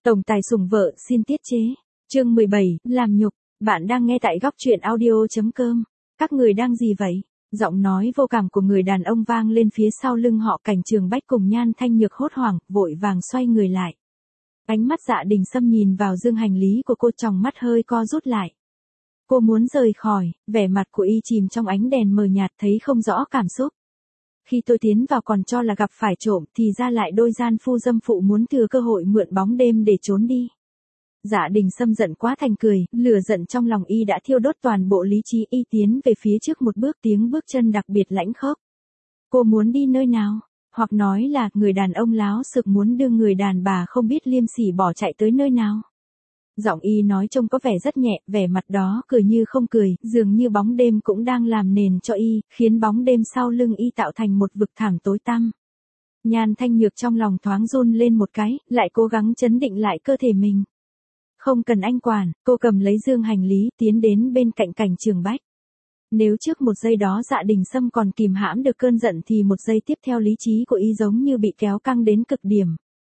Tổng tài sủng vợ xin tiết chế. Chương 17, làm nhục. Bạn đang nghe tại góc truyện audio.com. Các người đang gì vậy? Giọng nói vô cảm của người đàn ông vang lên phía sau lưng họ. Cảnh Trường Bách cùng Nhan Thanh Nhược hốt hoảng, vội vàng xoay người lại. Ánh mắt Dạ Đình Sâm nhìn vào dương hành lý của cô, tròng mắt hơi co rút lại. Cô muốn rời khỏi, vẻ mặt của y chìm trong ánh đèn mờ nhạt, thấy không rõ cảm xúc. Khi tôi tiến vào còn cho là gặp phải trộm, thì ra lại đôi gian phu dâm phụ muốn thừa cơ hội mượn bóng đêm để trốn đi. Dạ Đình Sâm giận quá thành cười, lửa giận trong lòng y đã thiêu đốt toàn bộ lý trí. Y tiến về phía trước một bước, tiếng bước chân đặc biệt lãnh khốc. Cô muốn đi nơi nào? Hoặc nói là người đàn ông láo xược muốn đưa người đàn bà không biết liêm sỉ bỏ chạy tới nơi nào? Giọng y nói trông có vẻ rất nhẹ, vẻ mặt đó cười như không cười, dường như bóng đêm cũng đang làm nền cho y, khiến bóng đêm sau lưng y tạo thành một vực thẳm tối tăm. Nhan Thanh Nhược trong lòng thoáng run lên một cái, lại cố gắng trấn định lại cơ thể mình. Không cần anh quản, cô cầm lấy dương hành lý, tiến đến bên cạnh Cảnh Trường Bách. Nếu trước một giây đó Dạ Đình Sâm còn kìm hãm được cơn giận thì một giây tiếp theo lý trí của y giống như bị kéo căng đến cực điểm.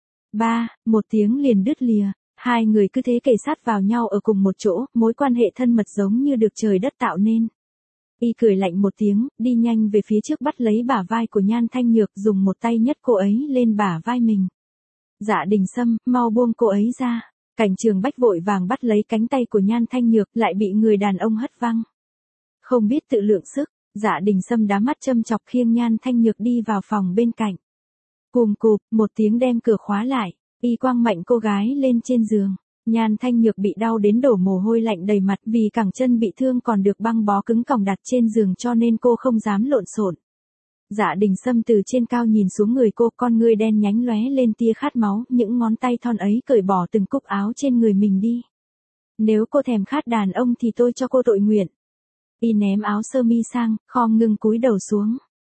Một tiếng liền đứt lìa. Hai người cứ thế kề sát vào nhau ở cùng một chỗ, mối quan hệ thân mật giống như được trời đất tạo nên. Y cười lạnh một tiếng, đi nhanh về phía trước bắt lấy bả vai của Nhan Thanh Nhược, dùng một tay nhấc cô ấy lên bả vai mình. Dạ Đình Sâm, mau buông cô ấy ra. Cảnh Trường Bách vội vàng bắt lấy cánh tay của Nhan Thanh Nhược, lại bị người đàn ông hất văng. Không biết tự lượng sức, Dạ Đình Sâm đá mắt châm chọc khiêng Nhan Thanh Nhược đi vào phòng bên cạnh. Cùm cụp, một tiếng đem cửa khóa lại. Y quăng mạnh cô gái lên trên giường. Nhan Thanh Nhược bị đau đến đổ mồ hôi lạnh đầy mặt, vì cẳng chân bị thương còn được băng bó cứng còng đặt trên giường cho nên cô không dám lộn xộn. Dạ Đình Sâm từ trên cao nhìn xuống người cô, con ngươi đen nhánh lóe lên tia khát máu, những ngón tay thon ấy cởi bỏ từng cúc áo trên người mình đi. Nếu cô thèm khát đàn ông thì tôi cho cô tội nguyện. Y ném áo sơ mi sang, khom ngưng cúi đầu xuống.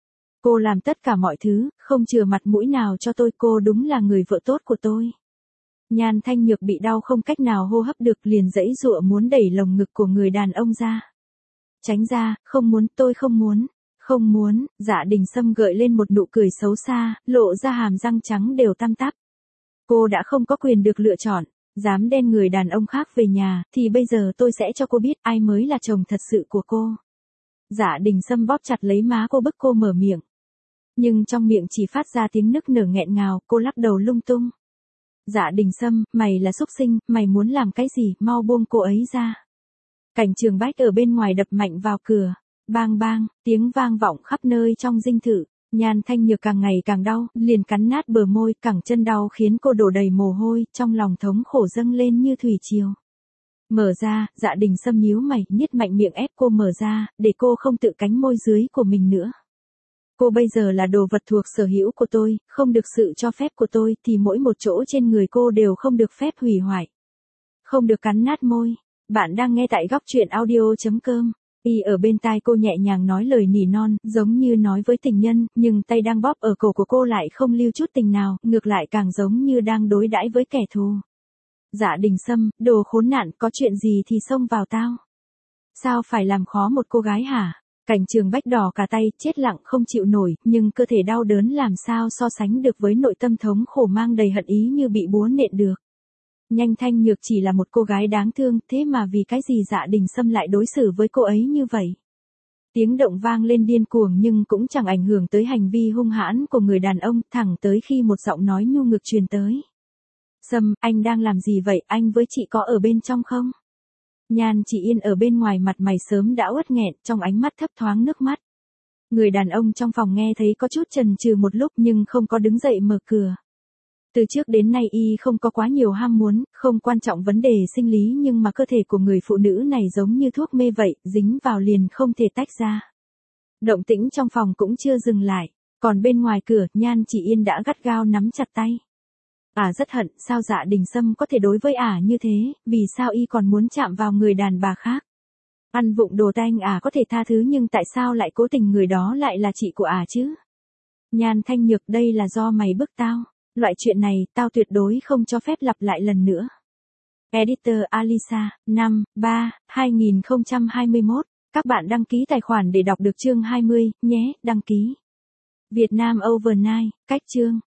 Cô làm tất cả mọi thứ, không chừa mặt mũi nào cho tôi, cô đúng là người vợ tốt của tôi. Nhan Thanh Nhược bị đau không cách nào hô hấp được, liền giãy giụa muốn đẩy lồng ngực của người đàn ông ra. Tránh ra, không muốn, tôi không muốn. Không muốn. Dạ Đình Sâm gợi lên một nụ cười xấu xa, lộ ra hàm răng trắng đều tăm tắp. Cô đã không có quyền được lựa chọn, dám đem người đàn ông khác về nhà, thì bây giờ tôi sẽ cho cô biết ai mới là chồng thật sự của cô. Dạ Đình Sâm bóp chặt lấy má cô, bức cô mở miệng. Nhưng trong miệng chỉ phát ra tiếng nức nở nghẹn ngào, cô lắc đầu lung tung. Dạ Đình Sâm, mày là súc sinh, mày muốn làm cái gì, mau buông cô ấy ra. Cảnh Trường Bách ở bên ngoài đập mạnh vào cửa. Bang bang, tiếng vang vọng khắp nơi trong dinh thự. Nhan Thanh Nhược càng ngày càng đau, liền cắn nát bờ môi, cẳng chân đau khiến cô đổ đầy mồ hôi, trong lòng thống khổ dâng lên như thủy triều. Mở ra, Dạ Đình Sâm nhíu mày, nhếch mạnh miệng ép cô mở ra, để cô không tự cánh môi dưới của mình nữa. Cô bây giờ là đồ vật thuộc sở hữu của tôi, không được sự cho phép của tôi thì mỗi một chỗ trên người cô đều không được phép hủy hoại. Không được cắn nát môi. Bạn đang nghe tại góc truyện audio.com. Y ở bên tai cô nhẹ nhàng nói lời nỉ non, giống như nói với tình nhân, nhưng tay đang bóp ở cổ của cô lại không lưu chút tình nào, ngược lại càng giống như đang đối đãi với kẻ thù. Dạ Đình Sâm, đồ khốn nạn, có chuyện gì thì xông vào tao. Sao phải làm khó một cô gái hả? Cảnh Trường Bách đỏ cả tay, chết lặng không chịu nổi, nhưng cơ thể đau đớn làm sao so sánh được với nội tâm thống khổ mang đầy hận ý như bị búa nện được. Nhan Thanh Nhược chỉ là một cô gái đáng thương, thế mà vì cái gì Dạ Đình Sâm lại đối xử với cô ấy như vậy? Tiếng động vang lên điên cuồng nhưng cũng chẳng ảnh hưởng tới hành vi hung hãn của người đàn ông, thẳng tới khi một giọng nói nhu nhược truyền tới. Sâm, anh đang làm gì vậy, anh với chị có ở bên trong không? Nhan Chỉ Yên ở bên ngoài, mặt mày sớm đã uất nghẹn, trong ánh mắt thấp thoáng nước mắt. Người đàn ông trong phòng nghe thấy có chút chần chừ một lúc nhưng không có đứng dậy mở cửa. Từ trước đến nay y không có quá nhiều ham muốn, không quan trọng vấn đề sinh lý, nhưng mà cơ thể của người phụ nữ này giống như thuốc mê vậy, dính vào liền không thể tách ra. Động tĩnh trong phòng cũng chưa dừng lại, còn bên ngoài cửa, Nhan Chỉ Yên đã gắt gao nắm chặt tay. Rất hận, sao Dạ Đình Sâm có thể đối với như thế, vì sao y còn muốn chạm vào người đàn bà khác? Ăn vụng đồ tanh có thể tha thứ, nhưng tại sao lại cố tình người đó lại là chị của chứ? Nhan Thanh Nhược, đây là do mày bức tao. Loại chuyện này, tao tuyệt đối không cho phép lặp lại lần nữa. Editor Alisa, 5/3/2021. Các bạn đăng ký tài khoản để đọc được chương 20, nhé, đăng ký. Việt Nam Overnight, cách chương.